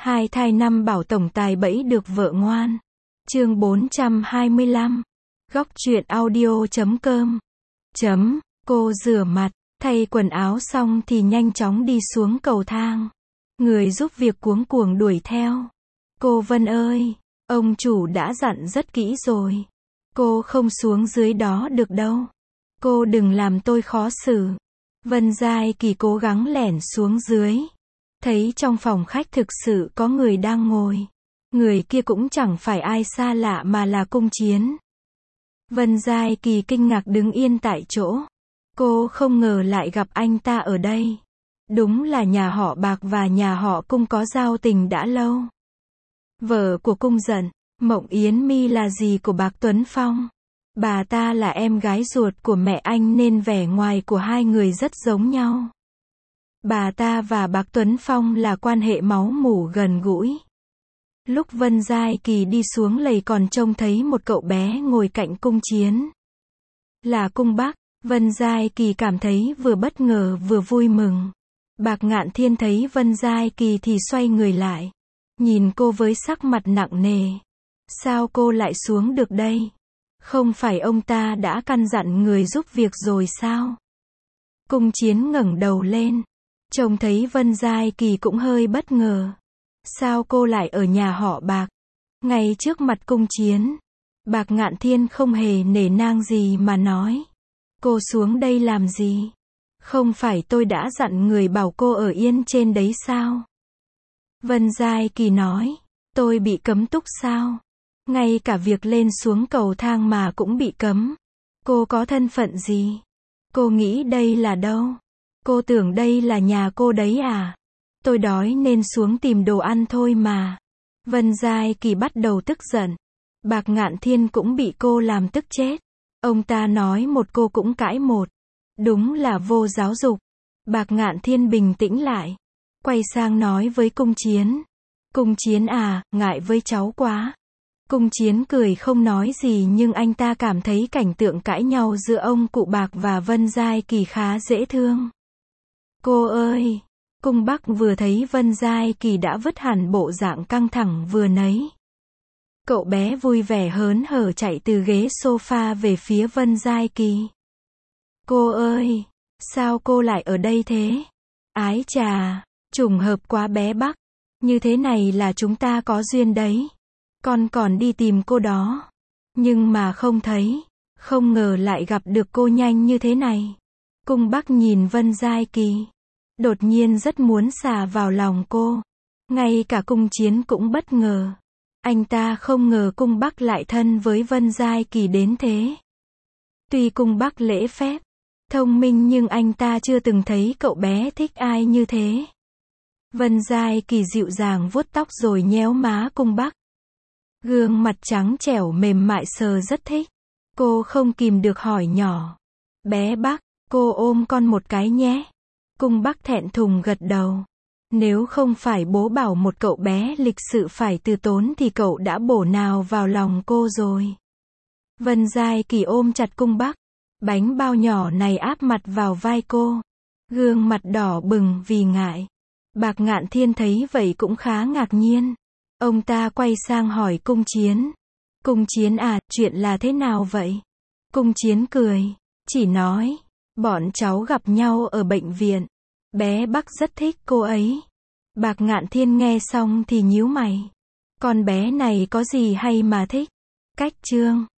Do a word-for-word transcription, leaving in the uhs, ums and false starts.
Hai thai năm bảo tổng tài bẫy được vợ ngoan. Chương bốn trăm hai mươi lăm. Góc truyện audio chấm com. Chấm, cô rửa mặt, thay quần áo xong thì nhanh chóng đi xuống cầu thang. Người giúp việc cuống cuồng đuổi theo. Cô Vân ơi, ông chủ đã dặn rất kỹ rồi. Cô không xuống dưới đó được đâu. Cô đừng làm tôi khó xử. Vân Giai Kỳ cố gắng lẻn xuống dưới. Thấy trong phòng khách thực sự có người đang ngồi. Người kia cũng chẳng phải ai xa lạ mà là Cung Chiến. Vân Giai Kỳ kinh ngạc đứng yên tại chỗ. Cô không ngờ lại gặp anh ta ở đây. Đúng là nhà họ Bạc và nhà họ Cung có giao tình đã lâu. Vợ của Cung Dận, Mộng Yến Mi là dì của Bạc Tuấn Phong. Bà ta là em gái ruột của mẹ anh nên vẻ ngoài của hai người rất giống nhau. Bà ta và Bạc Tuấn Phong là quan hệ máu mủ gần gũi. Lúc Vân Giai Kỳ đi xuống lầy còn trông thấy một cậu bé ngồi cạnh Cung Chiến. Là Cung Bắc. Vân Giai Kỳ cảm thấy vừa bất ngờ vừa vui mừng. Bạc Ngạn Thiên thấy Vân Giai Kỳ thì xoay người lại. Nhìn cô với sắc mặt nặng nề. Sao cô lại xuống được đây? Không phải ông ta đã căn dặn người giúp việc rồi sao? Cung Chiến ngẩng đầu lên. Trông thấy Vân Giai Kỳ cũng hơi bất ngờ. Sao cô lại ở nhà họ Bạc? Ngay trước mặt Cung Chiến. Bạc Ngạn Thiên không hề nể nang gì mà nói. Cô xuống đây làm gì? Không phải tôi đã dặn người bảo cô ở yên trên đấy sao? Vân Giai Kỳ nói. Tôi bị cấm túc sao? Ngay cả việc lên xuống cầu thang mà cũng bị cấm. Cô có thân phận gì? Cô nghĩ đây là đâu? Cô tưởng đây là nhà cô đấy à? Tôi đói nên xuống tìm đồ ăn thôi mà. Vân Giai Kỳ bắt đầu tức giận. Bạc Ngạn Thiên cũng bị cô làm tức chết. Ông ta nói một cô cũng cãi một. Đúng là vô giáo dục. Bạc Ngạn Thiên bình tĩnh lại. Quay sang nói với Cung Chiến. Cung Chiến à, ngại với cháu quá. Cung Chiến cười không nói gì nhưng anh ta cảm thấy cảnh tượng cãi nhau giữa ông cụ Bạc và Vân Giai Kỳ khá dễ thương. Cô ơi! Cung Bắc vừa thấy Vân Giai Kỳ đã vứt hẳn bộ dạng căng thẳng vừa nấy. Cậu bé vui vẻ hớn hở chạy từ ghế sofa về phía Vân Giai Kỳ. Cô ơi! Sao cô lại ở đây thế? Ái chà! Trùng hợp quá bé Bắc. Như thế này là chúng ta có duyên đấy. Con còn đi tìm cô đó. Nhưng mà không thấy. Không ngờ lại gặp được cô nhanh như thế này. Cung Bắc nhìn Vân Giai Kỳ. Đột nhiên rất muốn xà vào lòng cô. Ngay cả Cung Chiến cũng bất ngờ. Anh ta không ngờ Cung Bắc lại thân với Vân Giai Kỳ đến thế. Tuy Cung Bắc lễ phép, thông minh nhưng anh ta chưa từng thấy cậu bé thích ai như thế. Vân Giai Kỳ dịu dàng vuốt tóc rồi nhéo má Cung Bắc. Gương mặt trắng trẻo mềm mại sờ rất thích. Cô không kìm được hỏi nhỏ. Bé Bắc, cô ôm con một cái nhé. Cung Bắc thẹn thùng gật đầu. Nếu không phải bố bảo một cậu bé lịch sự phải từ tốn thì cậu đã bổ nào vào lòng cô rồi. Vân Giai Kỳ ôm chặt Cung Bắc. Bánh bao nhỏ này áp mặt vào vai cô. Gương mặt đỏ bừng vì ngại. Bạc Ngạn Thiên thấy vậy cũng khá ngạc nhiên. Ông ta quay sang hỏi Cung Chiến. Cung Chiến à, chuyện là thế nào vậy? Cung Chiến cười. Chỉ nói. Bọn cháu gặp nhau ở bệnh viện. Bé Bắc rất thích cô ấy. Bạc Ngạn Thiên nghe xong thì nhíu mày. Con bé này có gì hay mà thích? Cách chương.